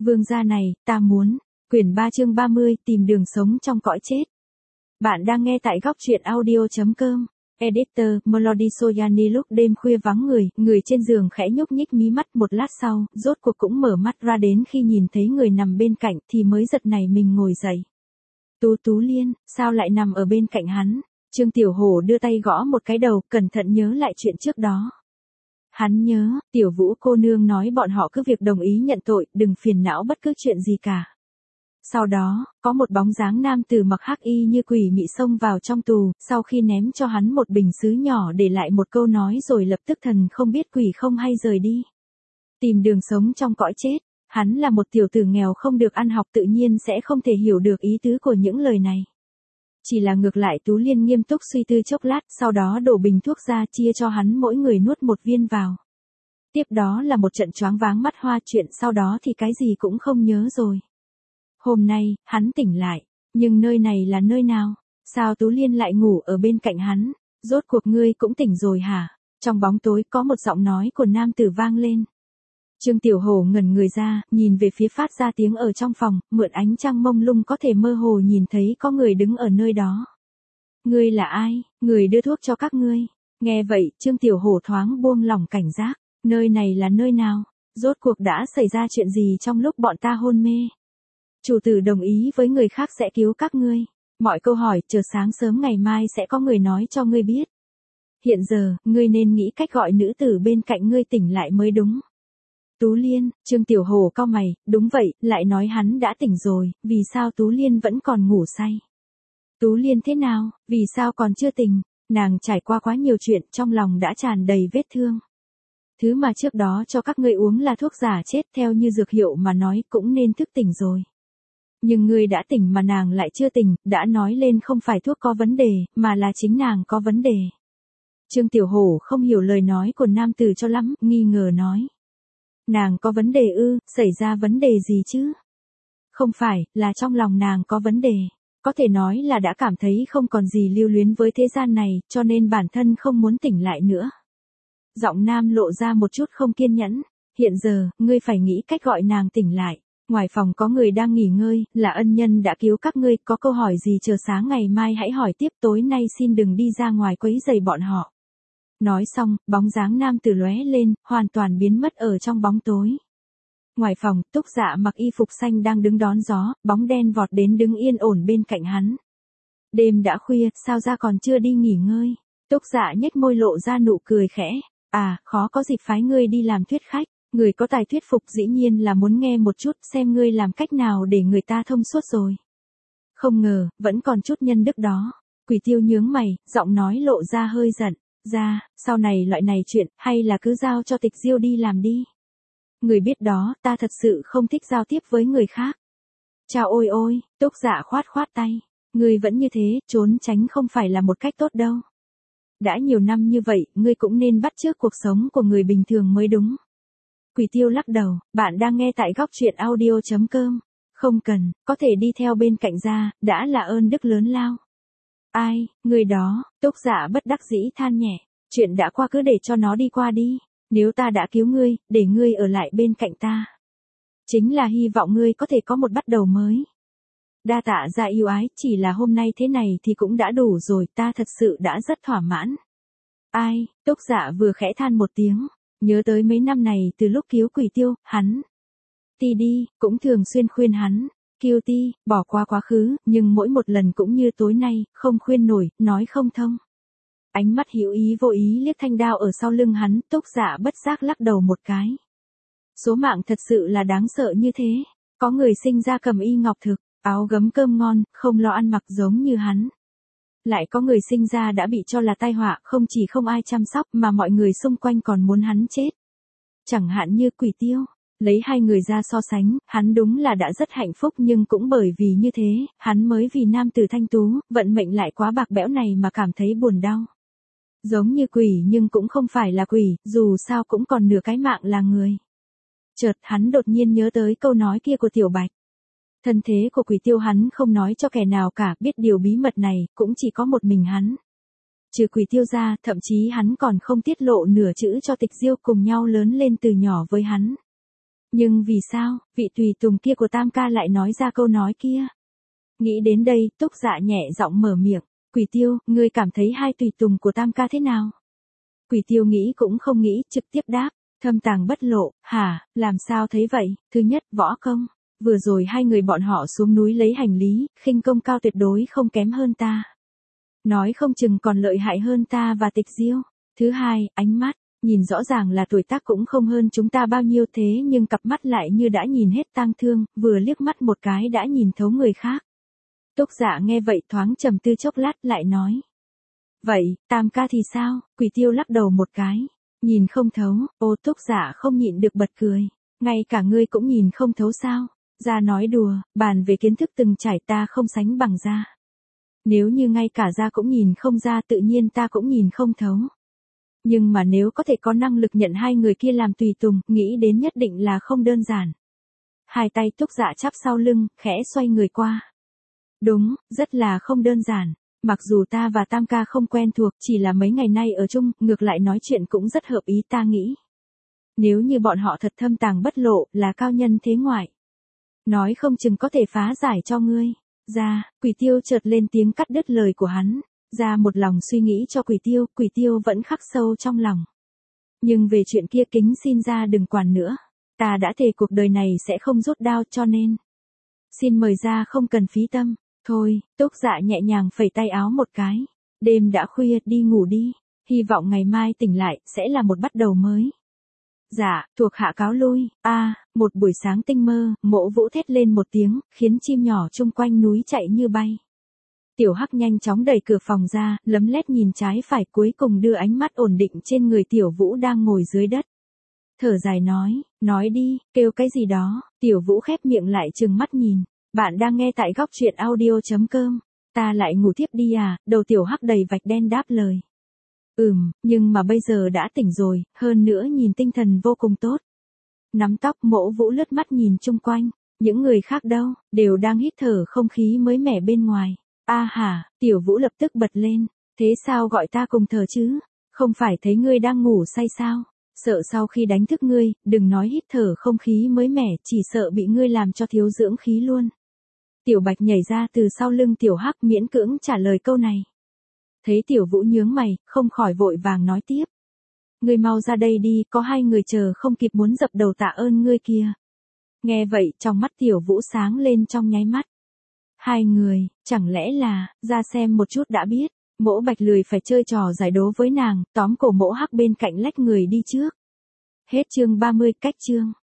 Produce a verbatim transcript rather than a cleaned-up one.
Vương gia này, ta muốn. Quyển ba chương ba mươi, tìm đường sống trong cõi chết. Bạn đang nghe tại góc truyện audio.com. Editor, Melody Soyani. Lúc đêm khuya vắng người, người trên giường khẽ nhúc nhích mí mắt, một lát sau, rốt cuộc cũng mở mắt ra, đến khi nhìn thấy người nằm bên cạnh thì mới giật nảy mình ngồi dậy. Tú Tú Liên, sao lại nằm ở bên cạnh hắn? Trương Tiểu Hổ đưa tay gõ một cái đầu, cẩn thận nhớ lại chuyện trước đó. Hắn nhớ, Tiểu Vũ cô nương nói bọn họ cứ việc đồng ý nhận tội, đừng phiền não bất cứ chuyện gì cả. Sau đó, có một bóng dáng nam tử mặc hắc y như quỷ mị xông vào trong tù, sau khi ném cho hắn một bình sứ nhỏ để lại một câu nói rồi lập tức thần không biết quỷ không hay rời đi. Tìm đường sống trong cõi chết. Hắn là một tiểu tử nghèo không được ăn học, tự nhiên sẽ không thể hiểu được ý tứ của những lời này. Chỉ là ngược lại Tú Liên nghiêm túc suy tư chốc lát, sau đó đổ bình thuốc ra chia cho hắn mỗi người nuốt một viên vào. Tiếp đó là một trận choáng váng mắt hoa, chuyện sau đó thì cái gì cũng không nhớ rồi. Hôm nay, hắn tỉnh lại, nhưng nơi này là nơi nào? Sao Tú Liên lại ngủ ở bên cạnh hắn? Rốt cuộc ngươi cũng tỉnh rồi hả? Trong bóng tối có một giọng nói của nam tử vang lên. Trương Tiểu Hổ ngẩn người ra, nhìn về phía phát ra tiếng ở trong phòng, mượn ánh trăng mông lung có thể mơ hồ nhìn thấy có người đứng ở nơi đó. Ngươi là ai? Người đưa thuốc cho các ngươi. Nghe vậy, Trương Tiểu Hổ thoáng buông lỏng cảnh giác. Nơi này là nơi nào? Rốt cuộc đã xảy ra chuyện gì trong lúc bọn ta hôn mê? Chủ tử đồng ý với người khác sẽ cứu các ngươi. Mọi câu hỏi chờ sáng sớm ngày mai sẽ có người nói cho ngươi biết. Hiện giờ, ngươi nên nghĩ cách gọi nữ tử bên cạnh ngươi tỉnh lại mới đúng. Tú Liên, Trương Tiểu Hổ cau mày, đúng vậy, lại nói hắn đã tỉnh rồi, vì sao Tú Liên vẫn còn ngủ say? Tú Liên thế nào, vì sao còn chưa tỉnh? Nàng trải qua quá nhiều chuyện, trong lòng đã tràn đầy vết thương. Thứ mà trước đó cho các ngươi uống là thuốc giả chết, theo như dược hiệu mà nói cũng nên thức tỉnh rồi. Nhưng ngươi đã tỉnh mà nàng lại chưa tỉnh, đã nói lên không phải thuốc có vấn đề, mà là chính nàng có vấn đề. Trương Tiểu Hổ không hiểu lời nói của nam tử cho lắm, nghi ngờ nói. Nàng có vấn đề ư, xảy ra vấn đề gì chứ? Không phải, là trong lòng nàng có vấn đề. Có thể nói là đã cảm thấy không còn gì lưu luyến với thế gian này, cho nên bản thân không muốn tỉnh lại nữa. Giọng nam lộ ra một chút không kiên nhẫn. Hiện giờ, ngươi phải nghĩ cách gọi nàng tỉnh lại. Ngoài phòng có người đang nghỉ ngơi, là ân nhân đã cứu các ngươi, có câu hỏi gì chờ sáng ngày mai hãy hỏi tiếp, tối nay xin đừng đi ra ngoài quấy rầy bọn họ. Nói xong, bóng dáng nam tử lóe lên, hoàn toàn biến mất ở trong bóng tối. Ngoài phòng, Túc Dạ mặc y phục xanh đang đứng đón gió, bóng đen vọt đến đứng yên ổn bên cạnh hắn. Đêm đã khuya, sao ra còn chưa đi nghỉ ngơi? Túc Dạ nhếch môi lộ ra nụ cười khẽ. À, khó có dịp phái ngươi đi làm thuyết khách. Người có tài thuyết phục dĩ nhiên là muốn nghe một chút xem ngươi làm cách nào để người ta thông suốt rồi. Không ngờ, vẫn còn chút nhân đức đó. Quỷ Tiêu nhướng mày, giọng nói lộ ra hơi giận. Ra, sau này loại này chuyện, hay là cứ giao cho Tịch Diêu đi làm đi. Người biết đó, ta thật sự không thích giao tiếp với người khác. Chao ôi ôi, Túc Dạ khoát khoát tay. Ngươi vẫn như thế, trốn tránh không phải là một cách tốt đâu. Đã nhiều năm như vậy, ngươi cũng nên bắt chước cuộc sống của người bình thường mới đúng. Quỷ Tiêu lắc đầu, bạn đang nghe tại góc truyện audio.com. Không cần, có thể đi theo bên cạnh ra, đã là ơn đức lớn lao. Ai, người đó, Túc Dạ bất đắc dĩ than nhẹ, chuyện đã qua cứ để cho nó đi qua đi, nếu ta đã cứu ngươi, để ngươi ở lại bên cạnh ta. Chính là hy vọng ngươi có thể có một bắt đầu mới. Đa tạ Gia yêu ái, chỉ là hôm nay thế này thì cũng đã đủ rồi, ta thật sự đã rất thỏa mãn. Ai, Túc Dạ vừa khẽ than một tiếng, nhớ tới mấy năm này từ lúc cứu Quỷ Tiêu, hắn. Ti đi, cũng thường xuyên khuyên hắn. Kiêu Ti, bỏ qua quá khứ, nhưng mỗi một lần cũng như tối nay, không khuyên nổi, nói không thông. Ánh mắt hữu ý vô ý liếc thanh đao ở sau lưng hắn, Túc Dạ bất giác lắc đầu một cái. Số mạng thật sự là đáng sợ như thế. Có người sinh ra cầm y ngọc thực, áo gấm cơm ngon, không lo ăn mặc giống như hắn. Lại có người sinh ra đã bị cho là tai họa, không chỉ không ai chăm sóc mà mọi người xung quanh còn muốn hắn chết. Chẳng hạn như Quỷ Tiêu. Lấy hai người ra so sánh, hắn đúng là đã rất hạnh phúc, nhưng cũng bởi vì như thế, hắn mới vì nam tử thanh tú, vận mệnh lại quá bạc bẽo này mà cảm thấy buồn đau. Giống như quỷ nhưng cũng không phải là quỷ, dù sao cũng còn nửa cái mạng là người. Chợt hắn đột nhiên nhớ tới câu nói kia của Tiểu Bạch. Thân thế của Quỷ Tiêu hắn không nói cho kẻ nào cả, biết điều bí mật này, cũng chỉ có một mình hắn. Trừ Quỷ Tiêu ra, thậm chí hắn còn không tiết lộ nửa chữ cho Tịch Diêu cùng nhau lớn lên từ nhỏ với hắn. Nhưng vì sao, vị tùy tùng kia của Tam ca lại nói ra câu nói kia? Nghĩ đến đây, Túc Dạ nhẹ giọng mở miệng, Quỷ Tiêu, ngươi cảm thấy hai tùy tùng của Tam ca thế nào? Quỷ Tiêu nghĩ cũng không nghĩ, trực tiếp đáp, thâm tàng bất lộ, hả, làm sao thấy vậy? Thứ nhất, võ công. Vừa rồi hai người bọn họ xuống núi lấy hành lý, khinh công cao tuyệt đối không kém hơn ta. Nói không chừng còn lợi hại hơn ta và Tịch Diêu. Thứ hai, ánh mắt, nhìn rõ ràng là tuổi tác cũng không hơn chúng ta bao nhiêu thế nhưng cặp mắt lại như đã nhìn hết tang thương, vừa liếc mắt một cái đã nhìn thấu người khác. Túc Dạ nghe vậy thoáng trầm tư chốc lát lại nói. Vậy, Tam ca thì sao? Quỷ Tiêu lắc đầu một cái. Nhìn không thấu, ô Túc Dạ không nhịn được bật cười. Ngay cả ngươi cũng nhìn không thấu sao? Ra nói đùa, bàn về kiến thức từng trải ta không sánh bằng ra. Nếu như ngay cả ra cũng nhìn không ra tự nhiên ta cũng nhìn không thấu. Nhưng mà nếu có thể có năng lực nhận hai người kia làm tùy tùng, nghĩ đến nhất định là không đơn giản. Hai tay Túc Dạ chắp sau lưng, khẽ xoay người qua. Đúng, rất là không đơn giản. Mặc dù ta và Tam ca không quen thuộc, chỉ là mấy ngày nay ở chung, ngược lại nói chuyện cũng rất hợp ý ta nghĩ. Nếu như bọn họ thật thâm tàng bất lộ, là cao nhân thế ngoại. Nói không chừng có thể phá giải cho ngươi. Ra, Quỷ Tiêu chợt lên tiếng cắt đứt lời của hắn. Ra một lòng suy nghĩ cho Quỷ Tiêu, Quỷ Tiêu vẫn khắc sâu trong lòng. Nhưng về chuyện kia kính xin ra đừng quản nữa. Ta đã thề cuộc đời này sẽ không rút đao cho nên. Xin mời ra không cần phí tâm. Thôi, Túc Dạ nhẹ nhàng phẩy tay áo một cái. Đêm đã khuya, đi ngủ đi. Hy vọng ngày mai tỉnh lại, sẽ là một bắt đầu mới. Dạ, thuộc hạ cáo lui. A, à, một buổi sáng tinh mơ, Mộ Vũ thét lên một tiếng, khiến chim nhỏ chung quanh núi chạy như bay. Tiểu Hắc nhanh chóng đẩy cửa phòng ra, lấm lét nhìn trái phải cuối cùng đưa ánh mắt ổn định trên người Tiểu Vũ đang ngồi dưới đất. Thở dài nói, nói đi, kêu cái gì đó, Tiểu Vũ khép miệng lại trừng mắt nhìn. Bạn đang nghe tại góc truyện audio chấm com. Ta lại ngủ tiếp đi à, đầu Tiểu Hắc đầy vạch đen đáp lời. Ừm, nhưng mà bây giờ đã tỉnh rồi, hơn nữa nhìn tinh thần vô cùng tốt. Nắm tóc Mộ Vũ lướt mắt nhìn chung quanh, những người khác đâu, đều đang hít thở không khí mới mẻ bên ngoài. A hả, Tiểu Vũ lập tức bật lên, thế sao gọi ta cùng thở chứ, không phải thấy ngươi đang ngủ say sao, sợ sau khi đánh thức ngươi, đừng nói hít thở không khí mới mẻ, chỉ sợ bị ngươi làm cho thiếu dưỡng khí luôn. Tiểu Bạch nhảy ra từ sau lưng Tiểu Hắc miễn cưỡng trả lời câu này. Thấy Tiểu Vũ nhướng mày, không khỏi vội vàng nói tiếp. Ngươi mau ra đây đi, có hai người chờ không kịp muốn dập đầu tạ ơn ngươi kia. Nghe vậy, trong mắt Tiểu Vũ sáng lên trong nháy mắt. Hai người, chẳng lẽ là, ra xem một chút đã biết. Mỗ Bạch lười phải chơi trò giải đố với nàng, tóm cổ Mỗ Hắc bên cạnh lách người đi trước. Hết chương ba mươi, cách chương.